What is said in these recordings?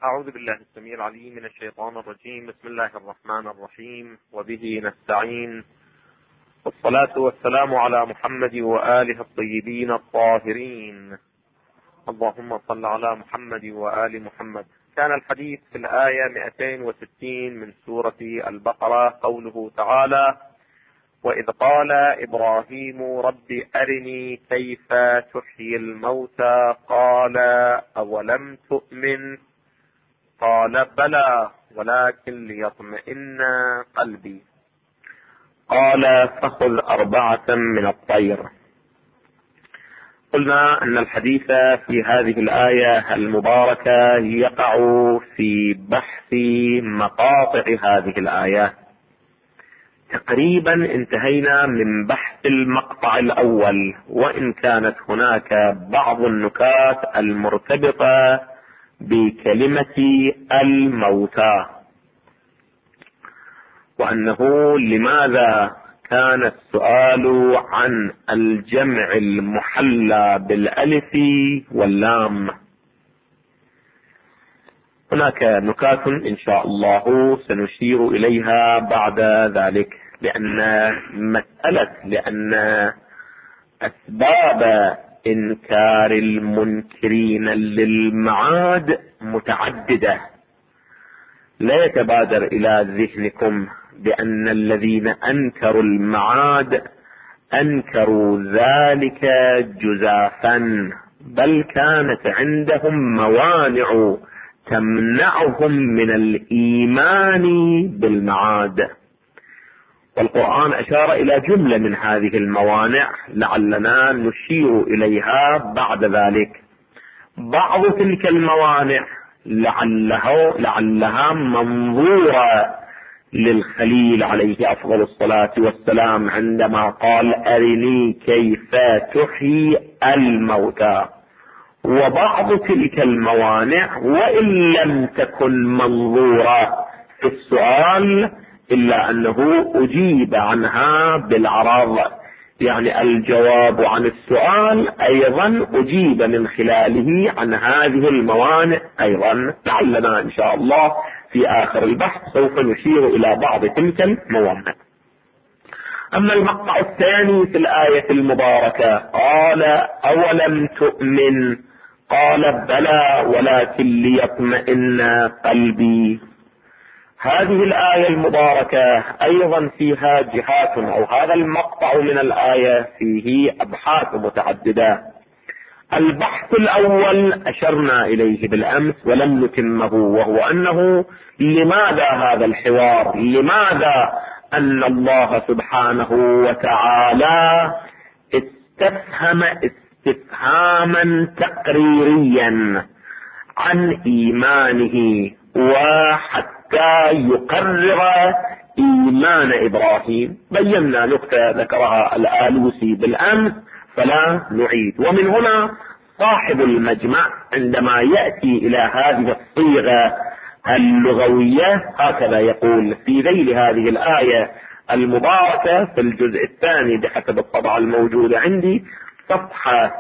أعوذ بالله السميع العليم من الشيطان الرجيم. بسم الله الرحمن الرحيم، وبه نستعين، والصلاة والسلام على محمد وآله الطيبين الطاهرين. اللهم صل على محمد وآل محمد. كان الحديث في الآية 260 من سورة البقرة قوله تعالى: وإذ قال إبراهيم رب أرني كيف تحيي الموتى قال أولم تؤمن قال بلى ولكن ليطمئن قلبي قال فخذ 4 من الطير. قلنا أن الحديث في هذه الآية المباركة يقع في بحث مقاطع هذه الآيات. تقريبا انتهينا من بحث المقطع الأول، وإن كانت هناك بعض النكات المرتبطة بكلمة الموتى، وأنه لماذا كان السؤال عن الجمع المحلى بالألف واللام. هناك نكات إن شاء الله سنشير إليها بعد ذلك، لأن أسباب إنكار المنكرين للمعاد متعددة. لا يتبادر إلى ذهنكم بأن الذين أنكروا المعاد أنكروا ذلك جزافا، بل كانت عندهم موانع تمنعهم من الإيمان بالمعاد، والقرآن أشار إلى جملة من هذه الموانع لعلنا نشير إليها بعد ذلك. بعض تلك الموانع لعلها منظورة للخليل عليه أفضل الصلاة والسلام عندما قال أرني كيف تحيي الموتى، وبعض تلك الموانع وإن لم تكن منظورة في السؤال إلا أنه أجيب عنها بالعرض، يعني الجواب عن السؤال أيضا أجيب من خلاله عن هذه الموانع أيضا. لعلنا إن شاء الله في آخر البحث سوف نشير إلى بعض تلك الموانع. أما المقطع الثاني في الآية المباركة قال أولم تؤمن قال بلى ولكن ليطمئن قلبي. هذه الآية المباركة أيضا فيها جهات، أو هذا المقطع من الآية فيه أبحاث متعددة. البحث الأول أشرنا إليه بالأمس ولم نتمه، وهو أنه لماذا هذا الحوار؟ لماذا أن الله سبحانه وتعالى استفهم استفهاما تقريريا عن إيمانه وحتى يقرر إيمان إبراهيم؟ بينا نقطة ذكرها الآلوسي بالأمس فلا نعيد. ومن هنا صاحب المجمع عندما يأتي إلى هذه الصيغة اللغوية هكذا يقول في ذيل هذه الآية المباركة في الجزء الثاني بحسب الطبعة الموجودة عندي صفحة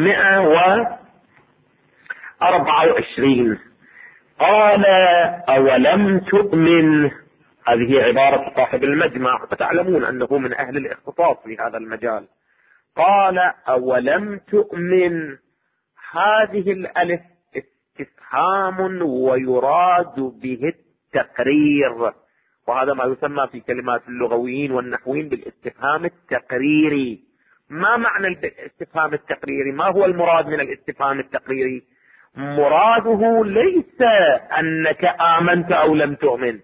324 قال أولم تؤمن. هذه عبارة صاحب المجمع، وتعلمون أنه من أهل الاختصاص في هذا المجال. قال أولم تؤمن، هذه الألف استفهام ويراد به التقرير، وهذا ما يسمى في كلمات اللغويين والنحويين بالاستفهام التقريري. ما معنى الاستفهام التقريري؟ ما هو المراد من الاستفهام التقريري؟ مراده ليس أنك آمنت أو لم تؤمن،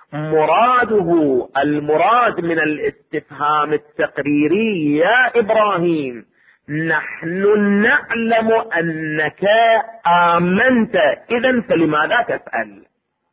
المراد من الاستفهام التقريري يا إبراهيم نحن نعلم أنك آمنت، إذن فلماذا تسأل؟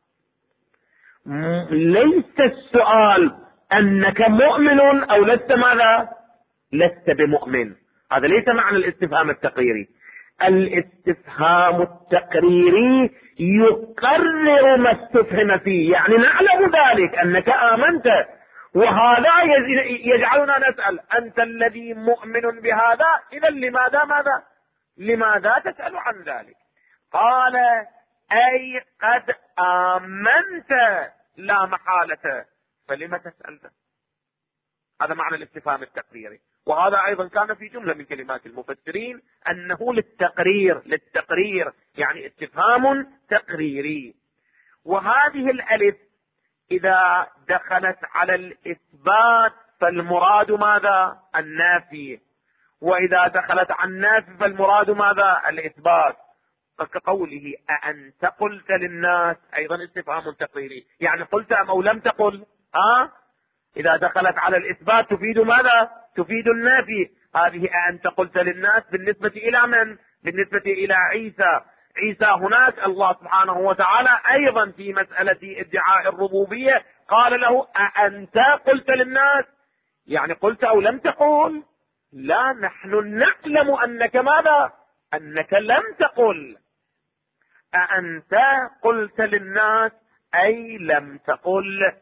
ليس السؤال أنك مؤمن أو لست ماذا؟ لست بمؤمن. هذا ليس معنى الاستفهام التقريري. الاستفهام التقريري يقرر ما استفهم فيه، يعني نعلم ذلك أنك آمنت، وهذا يجعلنا نسأل أنت الذي مؤمن بهذا، إذا لماذا تسأل عن ذلك؟ قال أي قد آمنت لا محالة، فلم تسأل؟ هذا معنى الاستفهام التقريري. وهذا أيضا كان في جملة من كلمات المفسرين أنه للتقرير يعني استفهام تقريري. وهذه الألف إذا دخلت على الإثبات فالمراد ماذا؟ النافي، وإذا دخلت على النافي فالمراد ماذا؟ الإثبات. فكقوله أأنت قلت للناس أيضا استفهام تقريري، يعني قلت أم أو لم تقل؟ إذا دخلت على الإثبات تفيد ماذا؟ تفيد النافي. هذه أأنت قلت للناس بالنسبة إلى من؟ بالنسبة إلى عيسى. عيسى هناك الله سبحانه وتعالى أيضا في مسألة ادعاء الربوبية قال له أأنت قلت للناس، يعني قلت أو لم تقل؟ لا، نحن نعلم أنك ماذا؟ أنك لم تقل. أأنت قلت للناس أي لم تقل.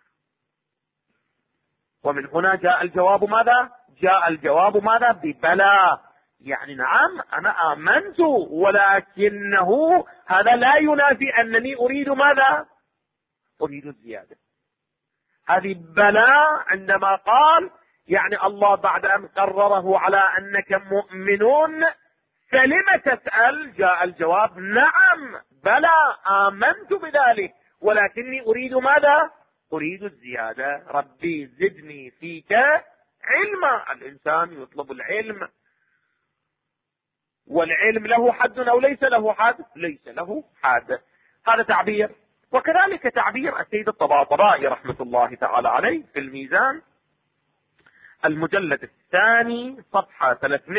ومن هنا جاء الجواب ماذا؟ جاء الجواب ماذا؟ ببلى، يعني نعم أنا آمنت، ولكنه هذا لا ينافي أنني أريد ماذا؟ أريد الزيادة. هذه بلى عندما قال يعني الله بعد أن قرره على أنك مؤمنون فلم تسأل؟ جاء الجواب نعم بلى آمنت بذلك، ولكني أريد ماذا؟ أريد الزيادة. ربي زدني فيك علما. الإنسان يطلب العلم، والعلم له حد أو ليس له حد؟ ليس له حد. هذا تعبير. وكذلك تعبير السيد الطباطبائي رحمة الله تعالى عليه في الميزان المجلد الثاني صفحة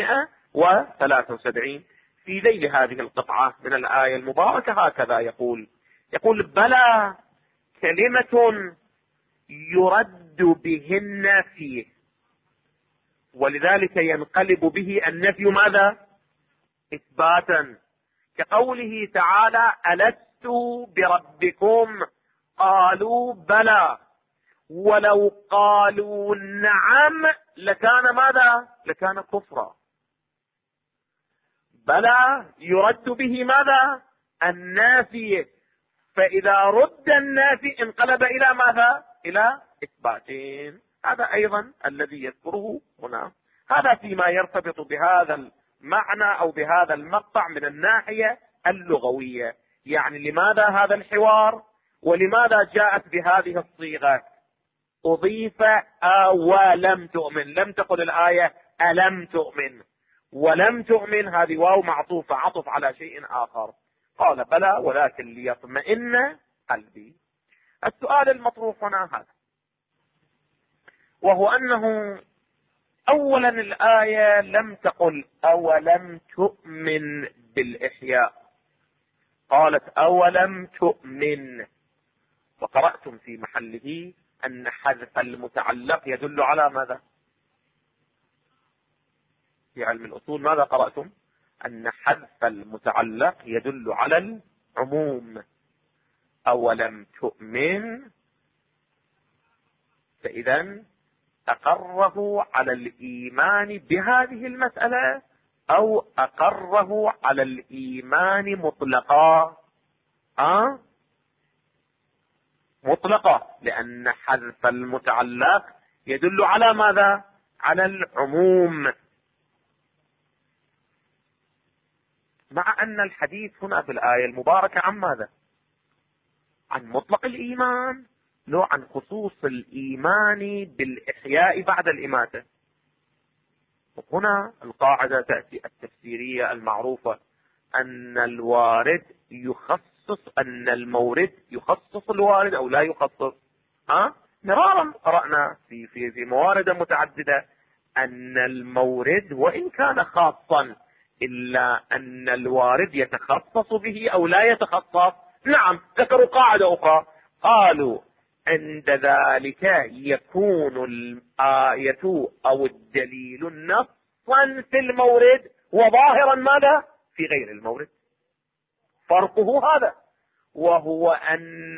373 في ذيل هذه القطعة من الآية المباركة هكذا يقول بلى كلمة يرد به النفي، ولذلك ينقلب به النفي ماذا؟ إثباتا، كقوله تعالى ألست بربكم قالوا بلى، ولو قالوا نعم لكان ماذا؟ لكان كفرا. بلى يرد به ماذا؟ النافي، فإذا رد النافي انقلب إلى ماذا؟ إلى إثباتين. هذا أيضا الذي يذكره هنا. هذا فيما يرتبط بهذا المعنى أو بهذا المقطع من الناحية اللغوية. يعني لماذا هذا الحوار؟ ولماذا جاءت بهذه الصيغة؟ أضيف ولم تؤمن، لم تقل الآية ألم تؤمن، ولم تؤمن هذه واو معطوفة عطف على شيء آخر. قال بلى ولكن ليطمئن قلبي. السؤال المطروح هنا هذا، وهو أنه أولا الآية لم تقل أولم تؤمن بالإحياء، قالت أولم تؤمن، وقرأتم في محله أن حذف المتعلق يدل على ماذا؟ في علم الأصول ماذا قرأتم؟ أن حذف المتعلق يدل على العموم. أولم تؤمن، فإذا أقره على الإيمان بهذه المسألة أو أقره على الإيمان مطلقا؟ مطلقة، لأن حذف المتعلق يدل على ماذا؟ على العموم. مع أن الحديث هنا في الآية المباركة عن ماذا؟ عن مطلق الإيمان، لا عن خصوص الإيمان بالإحياء بعد الإماتة. هنا القاعدة تأتي التفسيرية المعروفة أن الوارد يخصص، أن المورد يخصص الوارد أو لا يخصص. مرارا قرأنا في موارد متعددة أن المورد وإن كان خاصا إلا أن الوارد يتخصص به أو لا يتخصص. نعم، ذكروا قاعدة أخرى، قالوا عند ذلك يكون الآية أو الدليل نصا في المورد وظاهرا ماذا؟ في غير المورد. فرقه هذا، وهو أن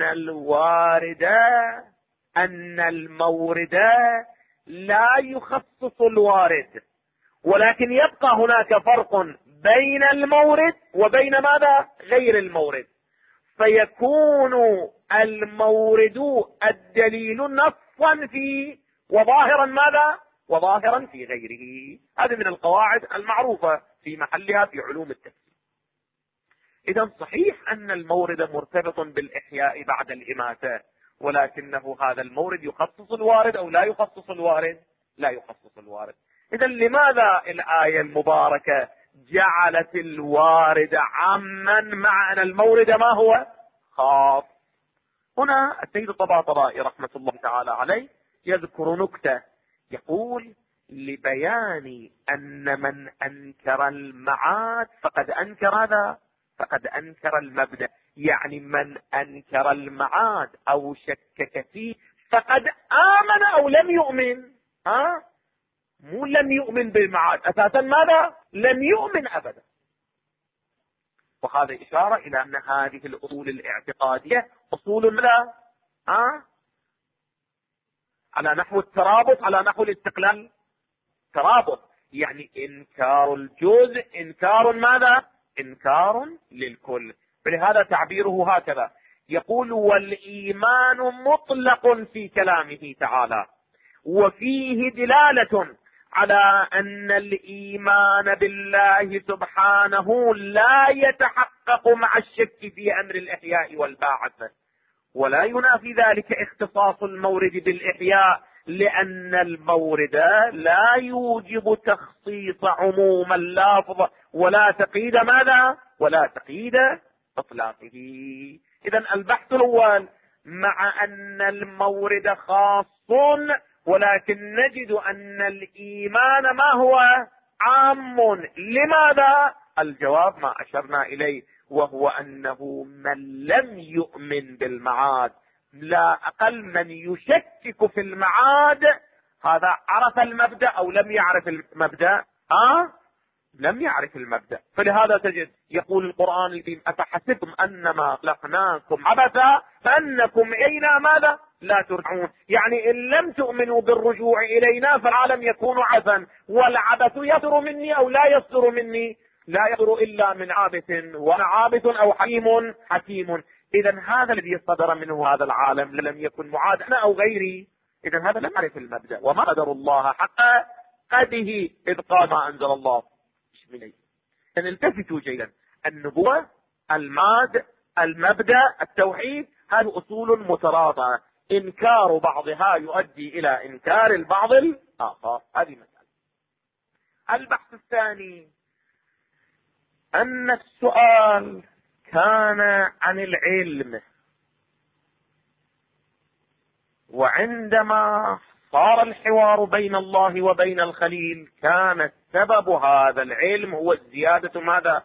المورد لا يخصص الوارد، ولكن يبقى هناك فرق بين المورد وبين ماذا؟ غير المورد. فيكون المورد الدليل نصا فيه وظاهرا ماذا؟ وظاهرا في غيره. هذه من القواعد المعروفة في محلها في علوم التفسير. إذا صحيح أن المورد مرتبط بالإحياء بعد الإماتة، ولكنه هذا المورد يخصص الوارد أو لا يخصص الوارد؟ لا يخصص الوارد. إذا لماذا الآية المباركة جعلت الوارد عاما مع أن المورد ما هو خاص؟ هنا السيد الطباطبائي رحمة الله تعالى عليه يذكر نكتة، يقول: لبيان أن من أنكر المعاد فقد أنكر هذا، فقد أنكر المبدأ. يعني من أنكر المعاد أو شكك فيه فقد آمن أو لم يؤمن. مو لم يؤمن بالمعاد، أساسا ماذا؟ لم يؤمن أبدا. وهذا إشارة إلى أن هذه الأصول الاعتقادية أصول لا على نحو الترابط، على نحو الاستقلال. ترابط يعني إنكار الجزء إنكار ماذا؟ إنكار للكل. فلهذا تعبيره هكذا، يقول: والإيمان مطلق في كلامه تعالى، وفيه دلالة على أن الإيمان بالله سبحانه لا يتحقق مع الشك في أمر الإحياء والبعث، ولا ينافي ذلك اختصاص المورد بالإحياء، لأن المورد لا يوجب تخصيص عموم اللفظ ولا تقييد ماذا؟ ولا تقييد إطلاقه. إذن البحث الأول مع أن المورد خاص، ولكن نجد أن الإيمان ما هو؟ عام. لماذا؟ الجواب ما أشرنا إليه، وهو أنه من لم يؤمن بالمعاد، لا أقل من يشكك في المعاد، هذا عرف المبدأ أو لم يعرف المبدأ؟ لم يعرف المبدأ. فلهذا تجد يقول القرآن الكريم: أفحسبتم أنما خلقناكم عبثا فأنكم إلينا ماذا؟ لا ترجعون. يعني إن لم تؤمنوا بالرجوع إلينا فالعالم يكون عبثا، والعبث يصدر مني أو لا يصدر مني؟ لا يصدر إلا من عابث، وأنا عابث أو حكيم. إذا هذا الذي صدر منه هذا العالم لم يكن معاد أنا أو غيري. إذا هذا لم يعرف المبدأ، وما قدر الله حق قدره إذ قال ما أنزل الله منه. التفتوا جيدا، النبوة، الماد، المبدأ، التوحيد، هذه أصول مترابطة، إنكار بعضها يؤدي إلى إنكار البعض الآخر. هذه مسألة. البحث الثاني أن السؤال كان عن العلم، وعندما صار الحوار بين الله وبين الخليل كان سبب هذا العلم هو الزيادة ماذا؟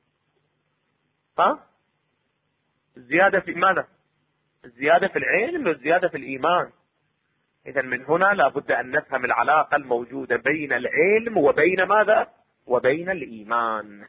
الزيادة في ماذا؟ الزيادة في العلم والزيادة في الإيمان. إذا من هنا لابد أن نفهم العلاقة الموجودة بين العلم وبين ماذا؟ وبين الإيمان.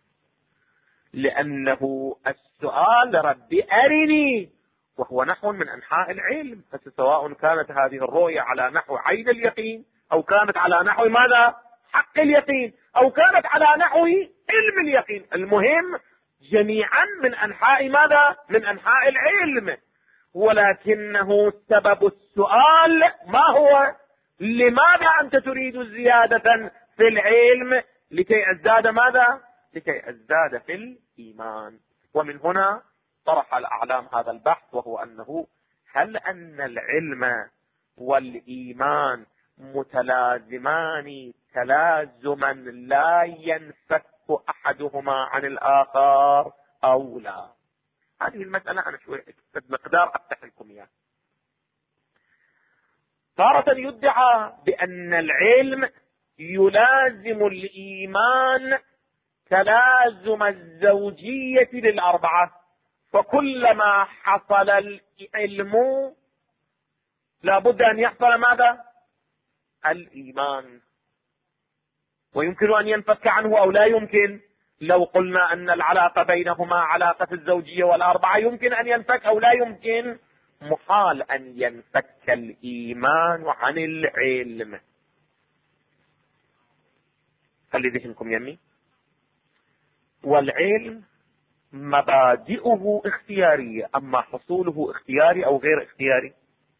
لأنه السؤال ربي أرني وهو نحو من أنحاء العلم، فسواء كانت هذه الرؤية على نحو عين اليقين، أو كانت على نحو ماذا؟ حق اليقين، أو كانت على نحو علم اليقين، المهم جميعا من أنحاء ماذا؟ من أنحاء العلم. ولكنه سبب السؤال ما هو؟ لماذا أنت تريد زيادة في العلم؟ لكي أزداد ماذا؟ لكي أزداد في الإيمان. ومن هنا طرح الأعلام هذا البحث، وهو أنه هل أن العلم والإيمان متلازمان تلازما لا ينفك أحدهما عن الآخر أو لا؟ هذه المسألة أنا شوية بمقدار أفتح لكم إياه. تارة يدعى بأن العلم يلازم الإيمان تلازم الزوجية للأربعة، فكلما حصل العلم لابد أن يحصل ماذا؟ الإيمان. ويمكن أن ينفك عنه أو لا يمكن؟ لو قلنا أن العلاقة بينهما علاقة الزوجية والأربعة يمكن أن ينفك أو لا يمكن؟ محال أن ينفك الإيمان عن العلم. خلي ذهنكم يمي. والعلم مبادئه اختيارية، أما حصوله اختياري أو غير اختياري؟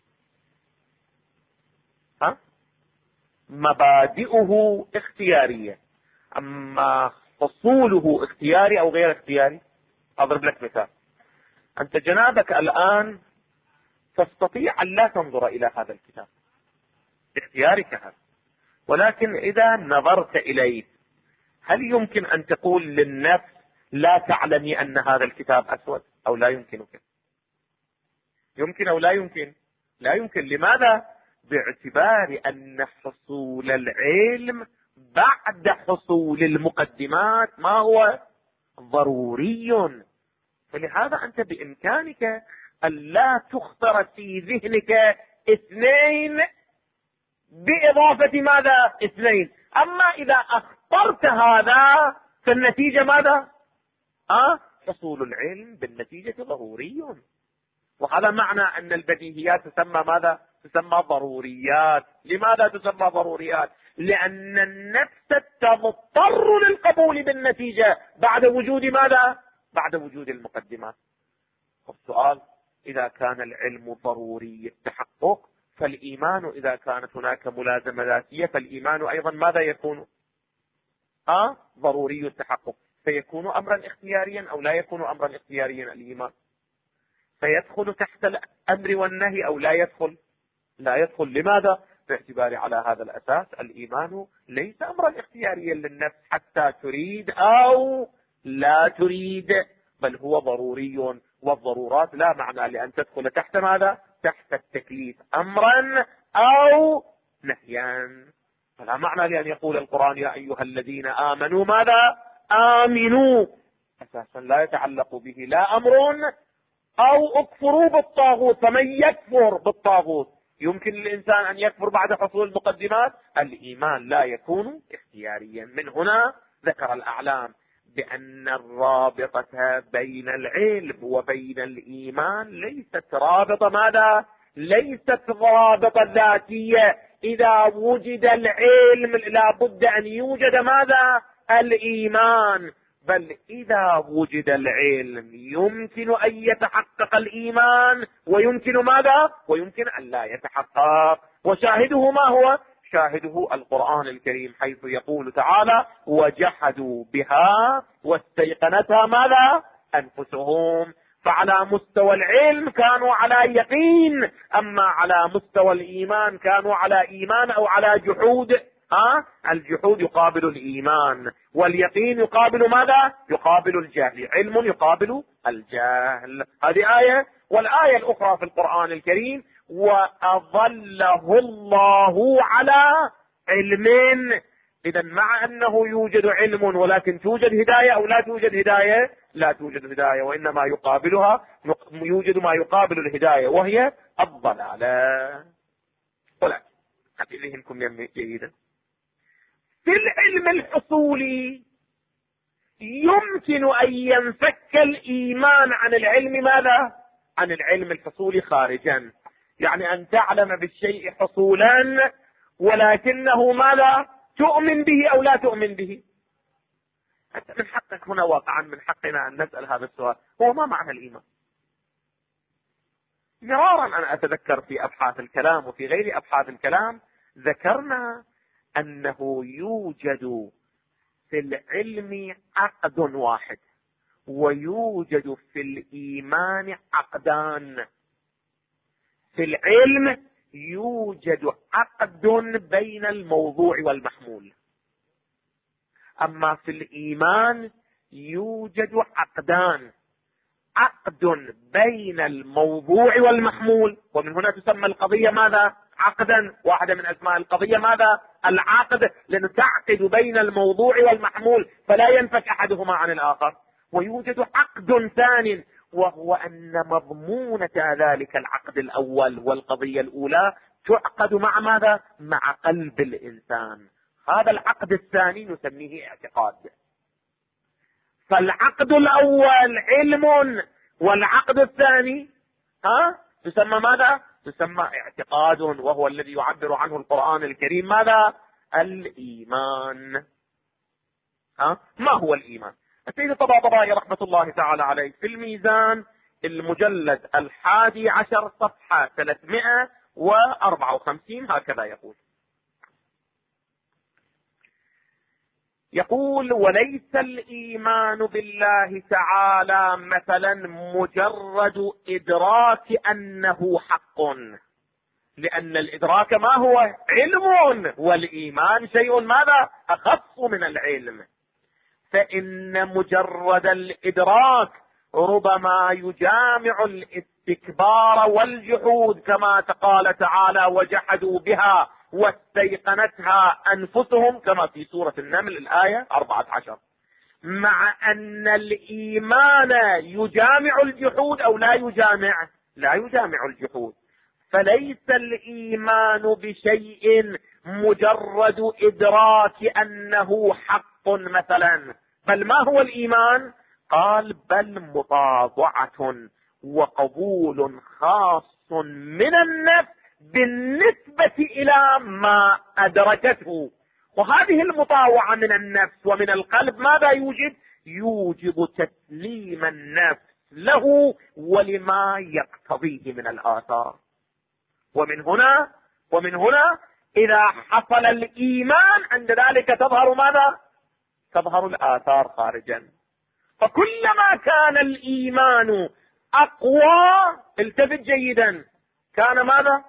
مبادئه اختيارية، أما حصوله اختياري أو غير اختياري. أضرب لك مثال. أنت جنابك الآن تستطيع أن لا تنظر إلى هذا الكتاب، باختيارك هذا، ولكن إذا نظرت إليه هل يمكن أن تقول للنفس لا تعلمي أن هذا الكتاب أسود؟ أو لا يمكنك؟ يمكن أو لا يمكن؟ لا يمكن. لماذا؟ باعتبار أن حصول العلم بعد حصول المقدمات ما هو ضروري. فلهذا أنت بإمكانك أن لا تخطر في ذهنك اثنين بإضافة ماذا؟ اثنين. أما إذا أخطرت هذا فالنتيجة ماذا؟ حصول العلم بالنتيجة ضروري. وهذا معنى أن البديهيات تسمى ماذا؟ تسمى ضروريات. لماذا تسمى ضروريات؟ لأن النفس تضطر للقبول بالنتيجة بعد وجود ماذا؟ بعد وجود المقدمات. السؤال: إذا كان العلم ضروري التحقق فالإيمان، إذا كانت هناك ملازمة ذاتية فالإيمان أيضا ماذا يكون؟ ضروري التحقق. فيكون أمرا اختياريا أو لا يكون أمرا اختياريا الإيمان؟ فيدخل تحت الأمر والنهي أو لا يدخل؟ لا يدخل. لماذا؟ باعتبار على هذا الأساس الإيمان ليس أمرا اختياريا للنفس حتى تريد أو لا تريد، بل هو ضروري. والضرورات لا معنى لأن تدخل تحت ماذا؟ تحت التكليف أمرا أو نهيا. فلا معنى لأن يقول القرآن يا أيها الذين آمنوا ماذا؟ آمنوا. أساسا لا يتعلق به لا أمر أو اكفروا بالطاغوت. فمن يكفر بالطاغوت يمكن للإنسان أن يكفر بعد حصول المقدمات. الإيمان لا يكون اختياريا. من هنا ذكر الأعلام بأن الرابطة بين العلم وبين الإيمان ليست رابطة ماذا؟ ليست رابطة ذاتية. إذا وجد العلم لابد أن يوجد ماذا؟ الإيمان. بل إذا وجد العلم يمكن أن يتحقق الإيمان ويمكن ماذا؟ ويمكن أن لا يتحقق. وشاهده ما هو؟ شاهده القرآن الكريم حيث يقول تعالى وجحدوا بها واستيقنتها ماذا؟ أنفسهم. فعلى مستوى العلم كانوا على يقين، أما على مستوى الإيمان كانوا على إيمان أو على جحود. الجحود يقابل الإيمان، واليقين يقابل ماذا؟ يقابل الجهل. علم يقابل الجهل. هذه آية. والآية الأخرى في القرآن الكريم وأضله الله على علم. إذا مع أنه يوجد علم ولكن توجد هداية أو لا توجد هداية؟ لا توجد هداية، وإنما يقابلها يوجد ما يقابل الهداية وهي الضلالة. ولكن هذه ذهنكم جيدا. في العلم الحصولي يمكن أن ينفك الإيمان عن العلم ماذا؟ عن العلم الحصولي خارجا. يعني أن تعلم بالشيء حصولا ولكنه ماذا؟ تؤمن به أو لا تؤمن به. أنت من حقك هنا واقعا من حقنا أن نسأل هذا السؤال: هو ما معنى الإيمان؟ مرارا أنا أتذكر في أبحاث الكلام وفي غير أبحاث الكلام ذكرنا أنه يوجد في العلم عقد واحد ويوجد في الإيمان عقدان. في العلم يوجد عقد بين الموضوع والمحمول، أما في الإيمان يوجد عقدان: عقد بين الموضوع والمحمول، ومن هنا تسمى القضية ماذا؟ عقدا. واحدة من أسماء القضية ماذا؟ العقد، لأنه تعقد بين الموضوع والمحمول فلا ينفك أحدهما عن الآخر. ويوجد عقد ثاني وهو أن مضمونة ذلك العقد الأول والقضية الأولى تعقد مع ماذا؟ مع قلب الإنسان. هذا العقد الثاني نسميه اعتقاد. فالعقد الأول علم والعقد الثاني تسمى ماذا؟ تسمى اعتقاد، وهو الذي يعبر عنه القرآن الكريم ماذا؟ الإيمان. ما هو الإيمان؟ السيد الطباطبائي رحمة الله تعالى عليه في الميزان المجلد 11 صفحة 354 هكذا يقول: وليس الإيمان بالله تعالى مثلا مجرد إدراك أنه حق، لأن الإدراك ما هو؟ علم، والإيمان شيء ماذا؟ أخص من العلم. فإن مجرد الإدراك ربما يجامع الاستكبار والجحود، كما قال تعالى: وجحدوا بها واستيقنتها أنفسهم، كما في سورة النمل الآية 14. مع أن الإيمان يجامع الجحود أو لا يجامع؟ لا يجامع الجحود. فليس الإيمان بشيء مجرد إدراك أنه حق مثلا، بل ما هو الإيمان؟ قال: بل مطاوعة وقبول خاص من النفس بالنسبة إلى ما أدركته. وهذه المطاوعة من النفس ومن القلب ماذا يوجد؟ يوجب تسليم النفس له ولما يقتضيه من الآثار. ومن هنا إذا حصل الإيمان عند ذلك تظهر ماذا؟ تظهر الآثار خارجا. فكلما كان الإيمان أقوى، التفت جيدا، كان ماذا؟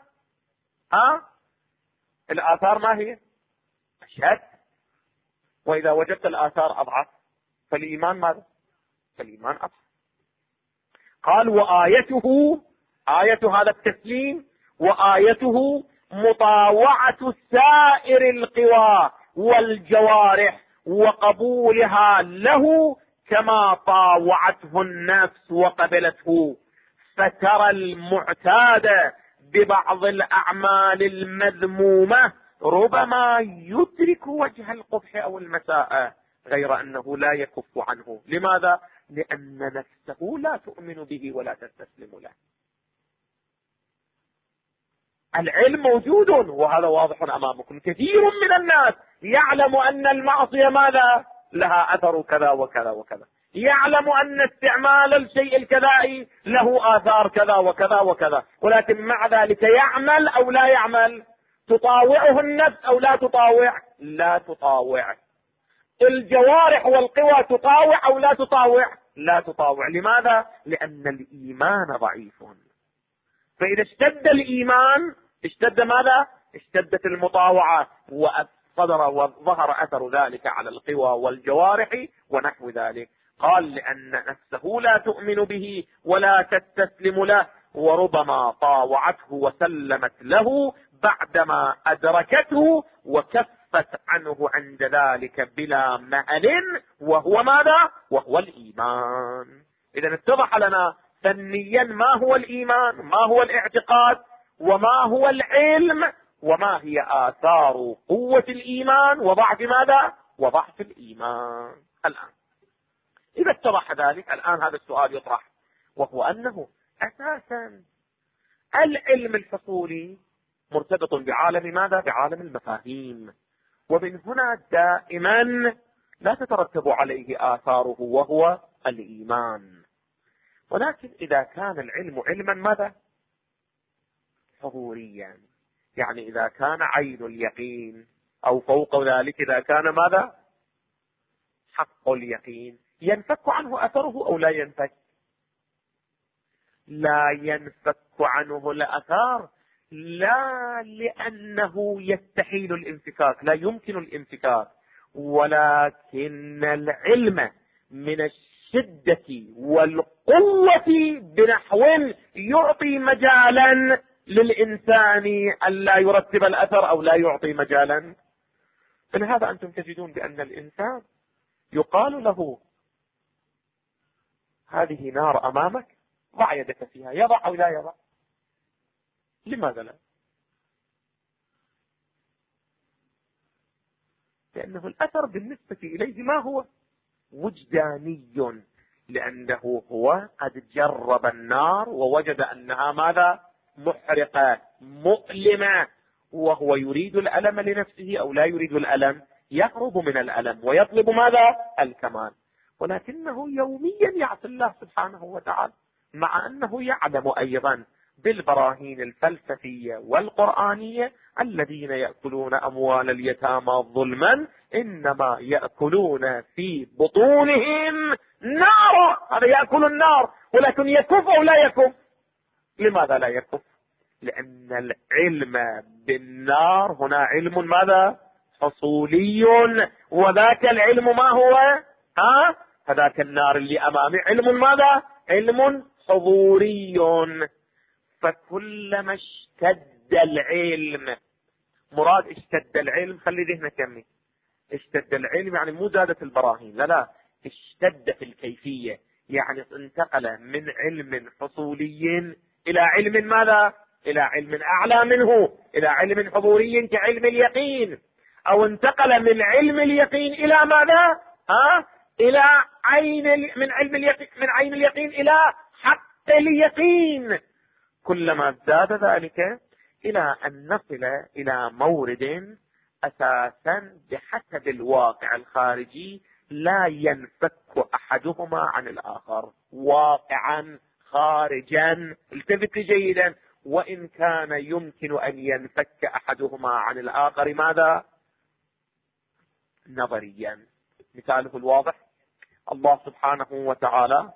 الآثار ما هي؟ أشد. وإذا وجدت الآثار أضعف فالإيمان ماذا؟ فالإيمان أضعف. قال: وآيته، آية هذا التسليم، وآيته مطاوعة سائر القوى والجوارح وقبولها له كما طاوعته النفس وقبلته. فترى المعتاد ببعض الأعمال المذمومة ربما يدرك وجه القبح أو المساءة، غير أنه لا يكف عنه. لماذا؟ لأن نفسه لا تؤمن به ولا تستسلم له. العلم موجود، وهذا واضح أمامكم. كثير من الناس يعلم أن المعصية ماذا؟ لها أثر كذا وكذا وكذا، يعلم أن استعمال الشيء الكذائي له آثار كذا وكذا وكذا، ولكن مع ذلك يعمل أو لا يعمل؟ تطاوعه النفس أو لا تطاوع؟ لا تطاوع. الجوارح والقوى تطاوع أو لا تطاوع؟ لا تطاوع. لماذا؟ لأن الإيمان ضعيف. فإذا اشتد الإيمان اشتد ماذا؟ اشتدت المطاوعة وظهر أثر ذلك على القوى والجوارح ونحو ذلك. قال: لأن نفسه لا تؤمن به ولا تستسلم له، وربما طاوعته وسلمت له بعدما أدركته وكفت عنه عند ذلك بلا مهل، وهو ماذا؟ وهو الإيمان. إذا اتضح لنا فنيا ما هو الإيمان، ما هو الاعتقاد، وما هو العلم، وما هي آثار قوة الإيمان وضعف ماذا؟ وضعف الإيمان. الآن إذا اتضح ذلك، الآن هذا السؤال يطرح، وهو أنه أساسا العلم الحصولي مرتبط بعالم ماذا؟ بعالم المفاهيم، ومن هنا دائما لا تترتب عليه آثاره وهو الإيمان. ولكن إذا كان العلم علما ماذا؟ حضوريا، يعني إذا كان عين اليقين، أو فوق ذلك إذا كان ماذا؟ حق اليقين، ينفك عنه أثره أو لا ينفك؟ لا ينفك عنه الأثار، لا لأنه يستحيل الانفكاك، لا يمكن الانفكاك، ولكن العلم من الشدة والقوة بنحو يعطي مجالا للإنسان أن لا يرتب الأثر أو لا يعطي مجالا. فلهذا أنتم تجدون بأن الإنسان يقال له: هذه نار أمامك، ضع يدك فيها، يضع أو لا يضع؟ لماذا لا؟ لأنه الأثر بالنسبة إليه ما هو؟ وجداني، لأنه هو قد جرب النار ووجد أنها ماذا؟ محرقة مؤلمة، وهو يريد الألم لنفسه أو لا يريد الألم؟ يهرب من الألم ويطلب ماذا؟ الكمال. ولكنه يوميا يعصي الله سبحانه وتعالى، مع أنه يعلم أيضا بالبراهين الفلسفية والقرآنية الذين يأكلون أموال اليتامى ظلما إنما يأكلون في بطونهم نار. هذا يأكل النار، ولكن يكف أو لا يكف؟ لماذا لا يكف؟ لأن العلم بالنار هنا علم ماذا؟ حصولي، وذاك العلم ما هو؟ فذاك النار اللي أمامي علم ماذا؟ علم حضوري. فكلما اشتد العلم، مراد اشتد العلم، خلي ذهنك يمي، اشتد العلم يعني مو زادت البراهين، لا، اشتد في الكيفية، يعني انتقل من علم حصولي إلى علم ماذا؟ إلى علم أعلى منه، إلى علم حضوري كعلم اليقين، أو انتقل من علم اليقين إلى ماذا؟ إلى من علم اليقين، من عين اليقين إلى حق اليقين. كلما زاد ذلك إلى أن نصل إلى مورد أساسا بحسب الواقع الخارجي لا ينفك أحدهما عن الآخر، واقعا خارجا، التفت جيدا، وإن كان يمكن أن ينفك أحدهما عن الآخر ماذا؟ نظريا. مثاله الواضح، الله سبحانه وتعالى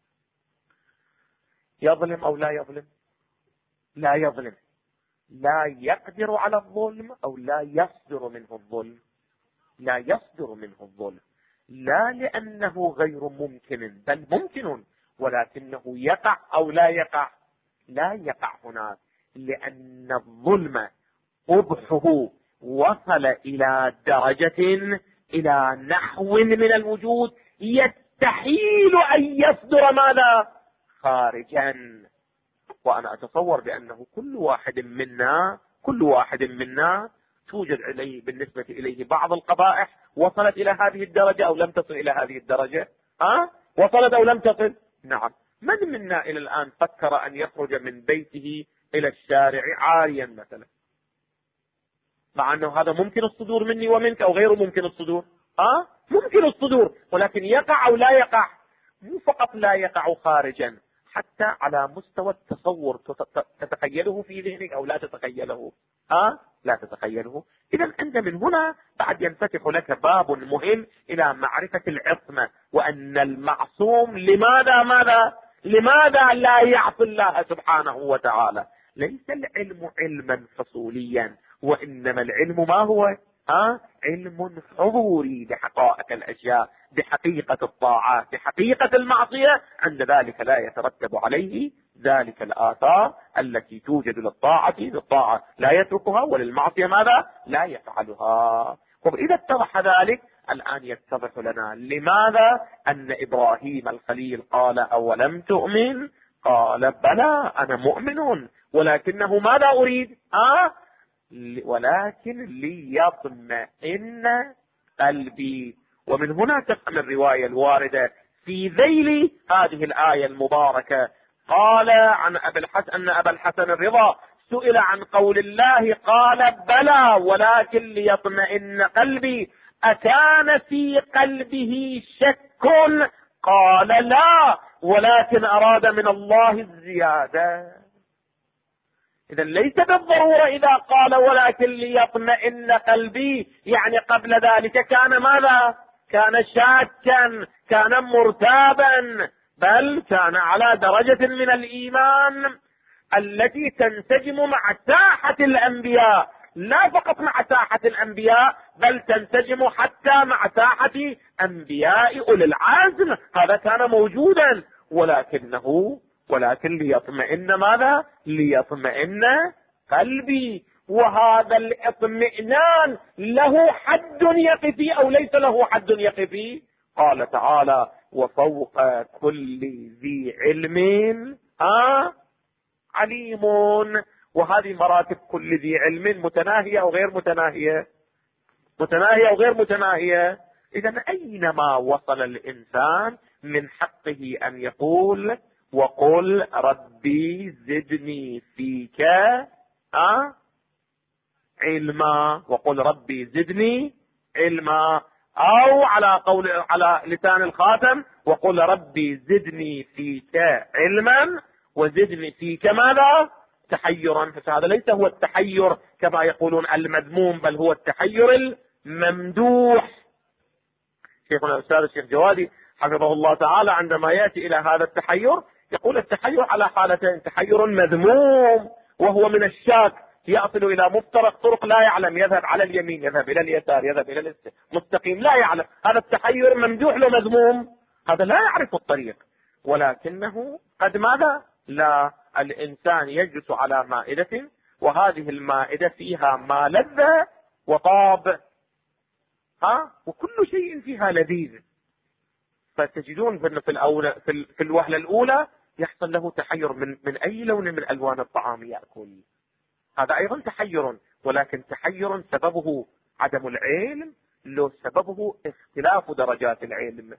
يظلم أو لا يظلم؟ لا يظلم. لا يقدر على الظلم أو لا يصدر منه الظلم؟ لا يصدر منه الظلم، لا لأنه غير ممكن، بل ممكن، ولكنه يقع أو لا يقع؟ لا يقع هناك، لأن الظلم قبحه وصل إلى درجة، إلى نحو من الوجود يستحيل أن يصدر ماذا؟ خارجا. وأنا أتصور بأنه كل واحد منا توجد عليه بالنسبة إليه بعض القبائح وصلت إلى هذه الدرجة أو لم تصل إلى هذه الدرجة؟ وصلت أو لم تصل؟ نعم. من منا إلى الآن فكر أن يخرج من بيته إلى الشارع عاريا مثلا، مع أنه هذا ممكن الصدور مني ومنك أو غير ممكن الصدور؟ ممكن الصدور، ولكن يقع أو لا يقع؟ مو فقط لا يقع خارجا، حتى على مستوى التصور تتخيله في ذهنك أو لا تتخيله؟ لا تتخيله. إذا أنت من هنا بعد ينفتح لك باب مهم إلى معرفة العصمة، وأن المعصوم لماذا لا يعصي الله سبحانه وتعالى؟ ليس العلم علما حصوليا، وإنما العلم ما هو؟ علم حضوري بحقائق الأشياء، بحقيقة الطاعات، بحقيقة المعصية. عند ذلك لا يترتب عليه ذلك الآثار التي توجد للطاعة لا يتركها، وللمعصية ماذا؟ لا يفعلها. وإذا اتضح ذلك الآن يتضح لنا لماذا أن إبراهيم الخليل قال أولم تؤمن؟ قال بلى أنا مؤمن، ولكنه ماذا أريد؟ ولكن ليطمئن قلبي. ومن هنا تفهم الرواية الواردة في ذيل هذه الآية المباركة. قال عن أن أبا الحسن الرضا سئل عن قول الله قال بلى ولكن ليطمئن قلبي، أكان في قلبه شك؟ قال لا ولكن أراد من الله الزيادة. إذا ليس بالضرورة إذا قال ولكن ليطمئن قلبي يعني قبل ذلك كان ماذا؟ كان شاكا، كان مرتابا، بل كان على درجة من الإيمان التي تنسجم مع ساحة الأنبياء، لا فقط مع ساحة الأنبياء بل تنسجم حتى مع ساحة أنبياء أولي العزم. هذا كان موجودا، ولكن ليطمئن ماذا؟ ليطمئن قلبي. وهذا الاطمئنان له حد يقفي أو ليس له حد يقفي؟ قال تعالى وفوق كل ذي علم عليم. وهذه مراتب كل ذي علم متناهية أو غير متناهية؟ متناهية أو غير متناهية؟ إذا أينما وصل الإنسان من حقه أن يقول وقل ربي زدني فيك علما، وقل ربي زدني علما. أو على لسان الخاتم: وقل ربي زدني فيك علما وزدني فيك ماذا؟ تحيرا. فهذا ليس هو التحير كما يقولون المذموم، بل هو التحير الممدوح. شيخنا الأستاذ الشيخ جوادي حفظه الله تعالى عندما يأتي إلى هذا التحير يقول التحير على حالتين: تحير مذموم وهو من الشاك يصل إلى مفترق طرق لا يعلم، يذهب على اليمين، يذهب إلى اليسار، يذهب إلى المستقيم، لا يعلم. هذا التحير ممدوح له مذموم، هذا لا يعرف الطريق. ولكنه قد ماذا؟ لا، الإنسان يجلس على مائدة وهذه المائدة فيها ما لذ وطاب، وكل شيء فيها لذيذ، فتجدون في الوهلة الأولى يحصل له تحير من أي لون من ألوان الطعام يأكل. هذا أيضا تحير، ولكن تحير سببه عدم العلم، لو سببه اختلاف درجات العلم.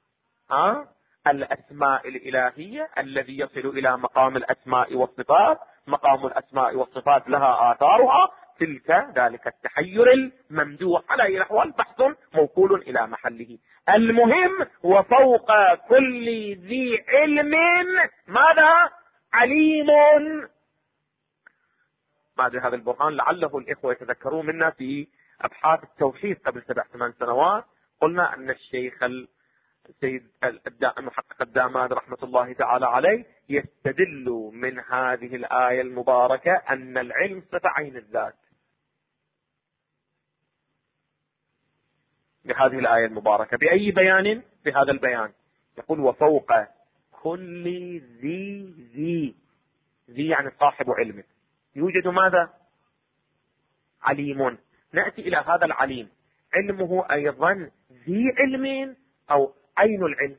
الأسماء الإلهية الذي يصل إلى مقام الأسماء والصفات، مقام الأسماء والصفات لها آثارها، تلك ذلك التحير الممدوح. على أي الأحوال بحث موكول إلى محله. المهم: وفوق كل ذي علم ماذا؟ عليم. ما أدري هذا البرهان لعله الإخوة يتذكرون منا في أبحاث التوحيد قبل 7-8 سنوات. قلنا أن الشيخ السيد المحقق الداماد رحمة الله تعالى عليه يستدل من هذه الآية المباركة أن العلم صفة عين الذات. بهذه الآية المباركة بأي بيان؟ بهذا البيان. يقول: وفوق كل ذي يعني صاحب علم يوجد ماذا؟ عليم. نأتي إلى هذا العليم، علمه أيضا ذي علم أو عين العلم.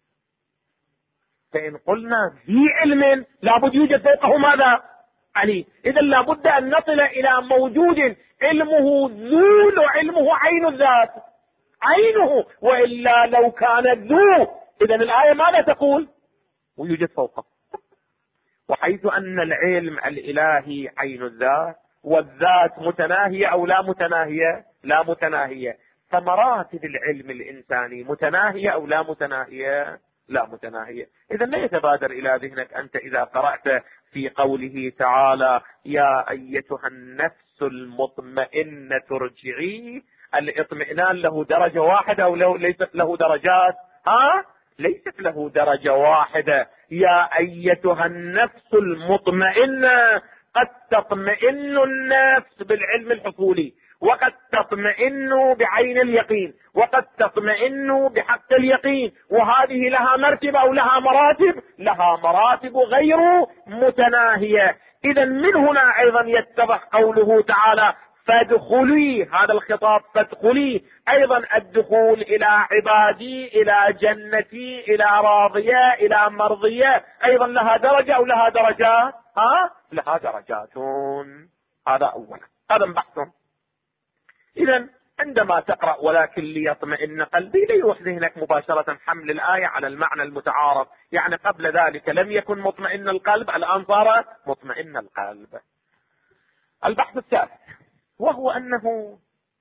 فإن قلنا ذي علم لابد يوجد فوقه ماذا؟ عليم. إذا لابد أن نصل إلى موجود علمه ذو وعلمه عين الذات، عينه، وإلا لو كان ذو إذا الآية ماذا تقول؟ ويوجد فوقه. وحيث أن العلم الإلهي عين الذات، والذات متناهية أو لا متناهية؟ لا متناهية. فمراتب العلم الإنساني متناهية أو لا متناهية؟ لا متناهية. إذا لا يتبادر إلى ذهنك أنت إذا قرأت في قوله تعالى: يا أيتها النفس المطمئنة ارجعي، الاطمئنان له درجة واحدة أو ليست له درجات؟ ليست له درجة واحدة. يا أيتها النفس المطمئنة، قد تطمئن النفس بالعلم الحصولي، وقد تطمئن بعين اليقين، وقد تطمئن بحق اليقين، وهذه لها مرتبة أو لها مراتب؟ لها مراتب غير متناهية. إذا من هنا أيضا يتضح قوله تعالى: فادخلي، هذا الخطاب فادخلي، أيضا الدخول إلى عبادي، إلى جنتي، إلى راضية، إلى مرضية، أيضا لها درجة أو لها درجات؟ لها درجات. هذا أولا، هذا بحث. إذا عندما تقرأ ولكن ليطمئن قلبي، ليروح ذهنك مباشرة حمل الآية على المعنى المتعارف، يعني قبل ذلك لم يكن مطمئن القلب، الآن صار مطمئن القلب. البحث الثالث وهو أنه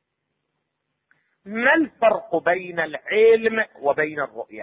ما الفرق بين العلم وبين الرؤية؟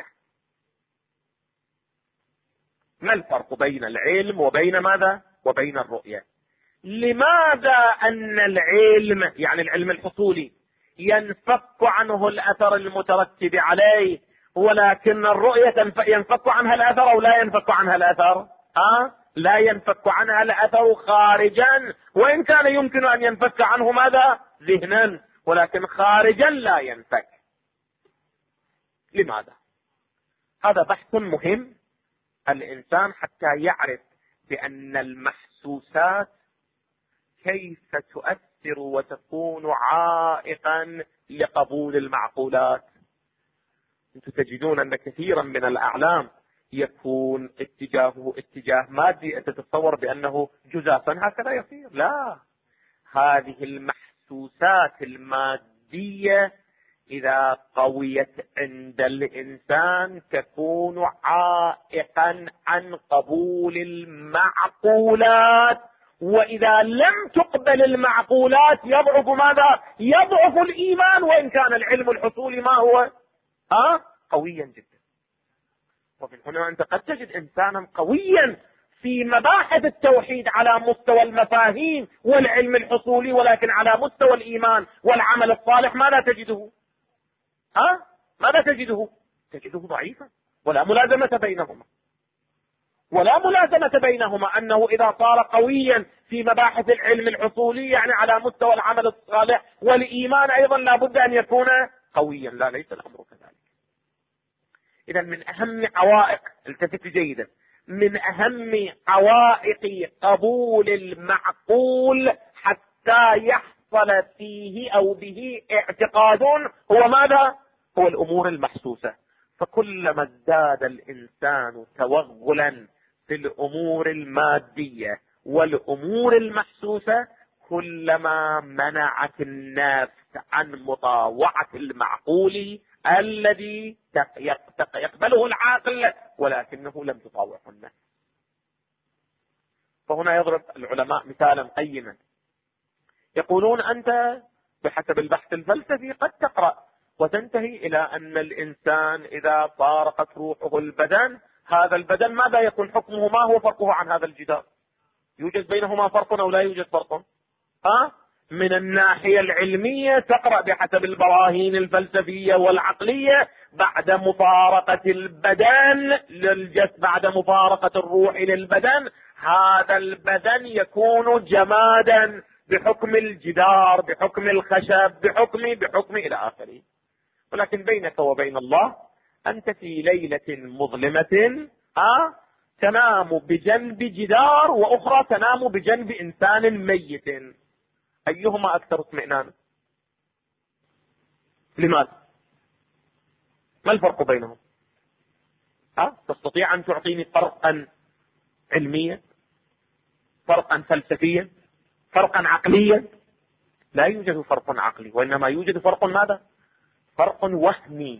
ما الفرق بين العلم وبين ماذا؟ وبين الرؤية. لماذا أن العلم يعني العلم الحصولي ينفك عنه الأثر المترتب عليه، ولكن الرؤية ينفك عنها الأثر أو لا ينفك عنها الأثر؟ لا ينفك عنها الأثر خارجا، وإن كان يمكن أن ينفك عنه ماذا؟ ذهنا، ولكن خارجا لا ينفك. لماذا؟ هذا بحث مهم. الإنسان حتى يعرف بأن المحسوسات كيف تؤثر وتكون عائقا لقبول المعقولات. انتم تجدون أن كثيرا من الأعلام يكون اتجاهه اتجاه مادي، أنت تتصور بأنه جزافا هكذا يصير. لا، هذه المحسوسات المادية إذا قويت عند الإنسان تكون عائقا عن قبول المعقولات، وإذا لم تقبل المعقولات يضعف ماذا؟ يضعف الإيمان، وإن كان العلم الحصولي ما هو قويا جدا. ومن هنا أنت قد تجد إنسانا قويا في مباحث التوحيد على مستوى المفاهيم والعلم الحصولي، ولكن على مستوى الإيمان والعمل الصالح ماذا تجده؟ ماذا تجده؟ تجده ضعيفا، ولا ملازمة بينهما. ولا ملازمة بينهما، أنه إذا صار قويا في مباحث العلم الحصولي يعني على مستوى العمل الصالح والإيمان أيضا لا بد أن يكون قويا. لا، ليس الأمر كذلك. إذا من أهم عوائق، التفت جيدا، من أهم عوائق قبول المعقول حتى يحصل فيه أو به اعتقاد هو ماذا؟ هو الأمور المحسوسة. فكلما ازداد الإنسان توغلا في الأمور المادية والأمور المحسوسة كلما منعت النفس عن مطاوعة المعقول الذي يقبله العاقل ولكنه لم تطاوعه النفس. فهنا يضرب العلماء مثالا قيما، يقولون أنت بحسب البحث الفلسفي قد تقرأ وتنتهي إلى أن الإنسان إذا فارقت روحه البدن، هذا البدن ماذا يكون حكمه؟ ما هو فرقه عن هذا الجدار؟ يوجد بينهما فرق أو لا يوجد فرق؟ من الناحية العلمية تقرأ بحسب البراهين الفلسفية والعقلية بعد مفارقة البدن للجسد، بعد مفارقة الروح للبدن، هذا البدن يكون جمادا بحكم الجدار، بحكم الخشب، بحكم إلى آخره. ولكن بينك وبين الله أنت في ليلة مظلمة تنام بجنب جدار وأخرى تنام بجنب إنسان ميت، أيهما أكثر اطمئنانا؟ لماذا؟ ما الفرق بينهم؟ تستطيع أن تعطيني فرقا علميا، فرقا فلسفيا، فرقا عقليا؟ لا يوجد فرق عقلي، وإنما يوجد فرق ماذا؟ فرق وهمي.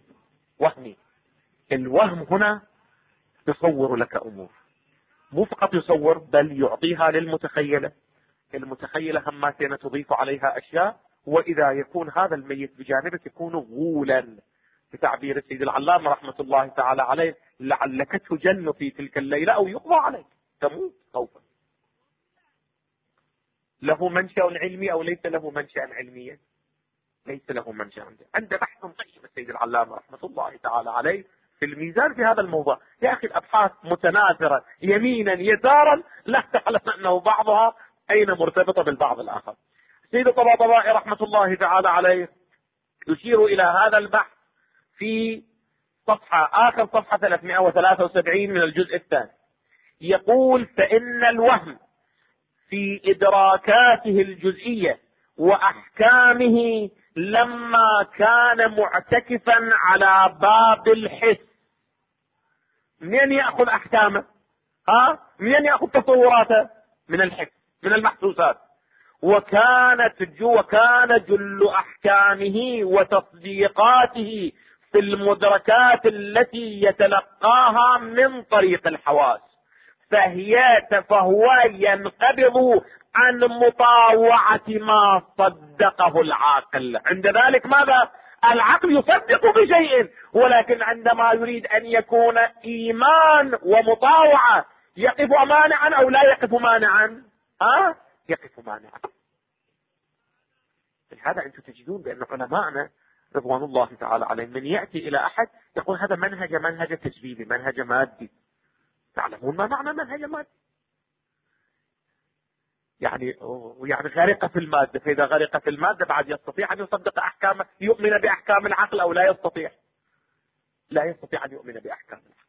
الوهم هنا يصور لك أمور، مو فقط يصور بل يعطيها للمتخيلة. المتخيلة هماتين تضيف عليها أشياء، وإذا يكون هذا الميت بجانبك يكون غولا بتعبير السيد العلامة رحمة الله تعالى عليه، لعلك تجن في تلك الليلة أو يقضى عليك تموت خوفا. له منشأ علمي أو ليس له منشأ علمي؟ ليس له منشأ. عنده بحث طيب السيد العلامة رحمة الله تعالى عليه في الميزان في هذا الموضوع. يا أخي الأبحاث متناثرة يمينا يسارا، لا تعلم أنه بعضها أين مرتبطة بالبعض الآخر. السيد الطباطبائي رحمة الله تعالى عليه يشير إلى هذا البحث في آخر صفحة 373 من الجزء الثاني. يقول: فإن الوهم في إدراكاته الجزئية وأحكامه لما كان معتكفا على باب الحس، منين يأخذ أحكامه؟ منين يأخذ تصوراته؟ من الحس، من المحسوسات. وكان جل أحكامه وتصديقاته في المدركات التي يتلقاها من طريق الحواس، فهو ينقبض عن مطاوعة ما صدقه العاقل. عند ذلك ماذا؟ العقل يصدق بشيء، ولكن عندما يريد أن يكون إيمان ومطاوعة يقف مانعا أو لا يقف مانعا؟ يقف مانعا. لهذا أنتم تجدون بأن علماءنا رضوان الله تعالى عليهم من يأتي إلى أحد يقول هذا منهج تجريبي، منهج مادي. تعلمون ما معنى منهج مادي؟ يعني غرق في المادة، فإذا غرق في المادة بعد يستطيع أن يصدق أحكامه، يؤمن بأحكام العقل أو لا يستطيع؟ لا يستطيع أن يؤمن بأحكام العقل.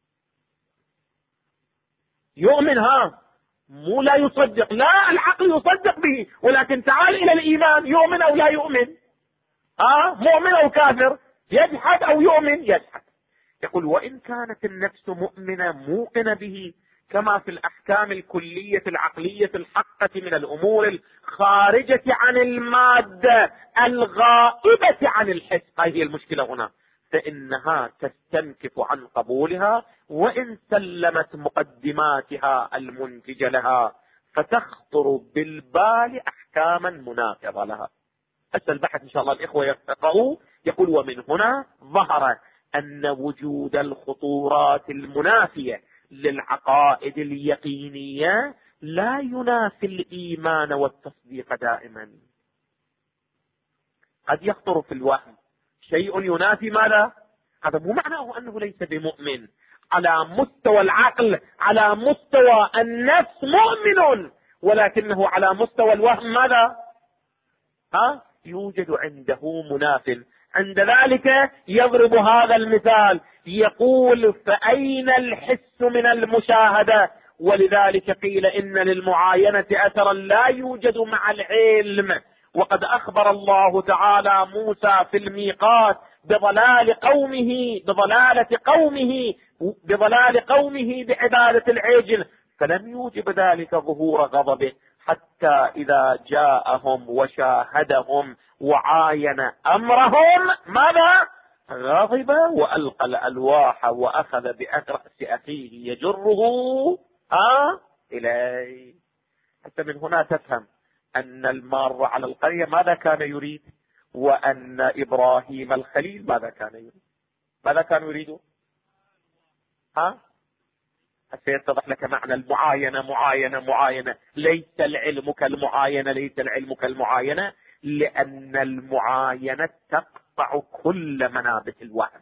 يؤمن مو لا يصدق، لا العقل يصدق به، ولكن تعال إلى الإيمان، يؤمن أو لا يؤمن؟ مؤمن أو كافر؟ يجحد أو يؤمن؟ يجحد. يقول: وإن كانت النفس مؤمنة موقنة به كما في الأحكام الكلية العقلية الحقة من الأمور الخارجة عن المادة الغائبة عن الحس، هذه المشكلة هنا، فإنها تستنكف عن قبولها وإن سلمت مقدماتها المنتجة لها، فتخطر بالبال أحكاما مناقضة لها. هسه البحث إن شاء الله الإخوة يقرأوا. يقول: ومن هنا ظهر أن وجود الخطورات المنافية للعقائد اليقينية لا ينافي الإيمان والتصديق دائما. قد يخطر في الوهم شيء ينافي ماذا؟ هذا مو معناه أنه ليس بمؤمن. على مستوى العقل، على مستوى النفس مؤمن، ولكنه على مستوى الوهم ماذا؟ يوجد عنده مناف. عند ذلك يضرب هذا المثال، يقول: فأين الحس من المشاهدة؟ ولذلك قيل إن للمعاينة أثرا لا يوجد مع العلم. وقد أخبر الله تعالى موسى في الميقات بضلال قومه بعبادة العجل، فلم يوجب ذلك ظهور غضبه، حتى إذا جاءهم وشاهدهم وعاين أمرهم ماذا؟ غضب وألقى الألواح وأخذ برأس أخيه يجره إليه. حتى من هنا تفهم أن المار على القرية ماذا كان يريد، وأن إبراهيم الخليل ماذا كان يريد. ماذا كانوا يريدوا؟ سيتضح لك معنى المعاينة. ليس العلم كالمعاينة، لأن المعاينة تقطع كل منابت الوهم.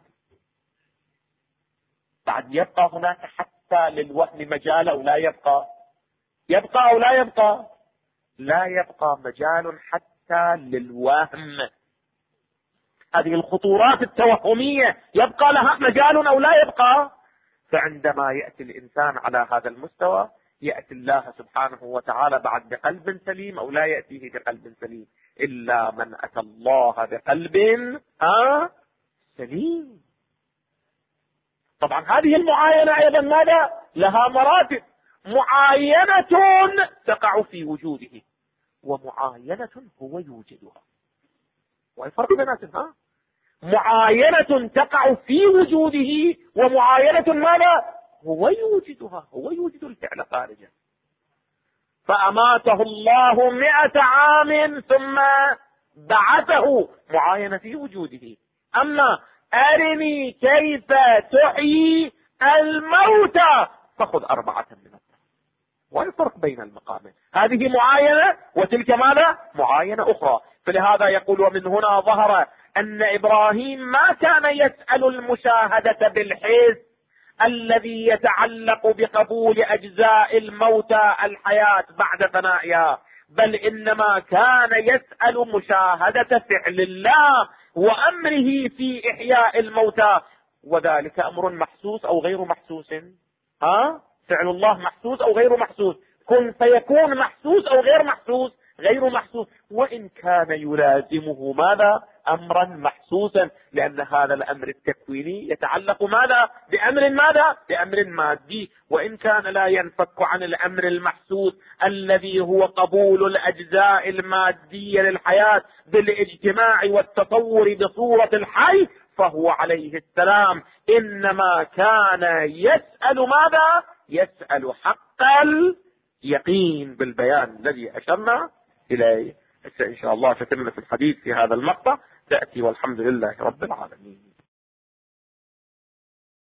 بعد يبقى هناك حتى للوهم مجال أو لا يبقى؟ يبقى أو لا يبقى؟ لا يبقى مجال حتى للوهم. هذه الخطورات التوهمية يبقى لها مجال أو لا يبقى؟ فعندما يأتي الإنسان على هذا المستوى يأتي الله سبحانه وتعالى بعد بقلب سليم أو لا يأتيه بقلب سليم، إلا من أتى الله بقلب سليم. طبعا هذه المعاينة أيضا ماذا؟ لها مراتب. معاينة تقع في وجوده، ومعاينة هو يوجدها. والفرق بيناتهم معاينة تقع في وجوده، ومعاينة ماذا؟ هو يوجدها، هو يوجد الفعل خارجا. فأماته الله 100 عام ثم بعثه، معاينة في وجوده. أما أرني كيف تحيي الموتى فخذ 4 من الدهر. والفرق بين المقامين، هذه معاينة وتلك ماذا؟ معاينة أخرى. فلهذا يقول: ومن هنا ظهر أن إبراهيم ما كان يسأل المشاهدة بالحس الذي يتعلق بقبول أجزاء الموتى الحياة بعد فنائها، بل إنما كان يسأل مشاهدة فعل الله وأمره في إحياء الموتى، وذلك أمر محسوس أو غير محسوس. فعل الله محسوس أو غير محسوس؟ كن فيكون محسوس أو غير محسوس؟ غير محسوس، وإن كان يلازمه ماذا؟ أمرا محسوسا، لأن هذا الأمر التكويني يتعلق ماذا؟ بأمر ماذا؟ بأمر مادي، وإن كان لا ينفك عن الأمر المحسوس الذي هو قبول الأجزاء المادية للحياة بالاجتماع والتطور بصورة الحي، فهو عليه السلام إنما كان يسأل ماذا؟ يسأل حق اليقين بالبيان الذي أشرنا إليه. إن شاء الله تتم في الحديث في هذا المقطع تأتي، والحمد لله رب العالمين.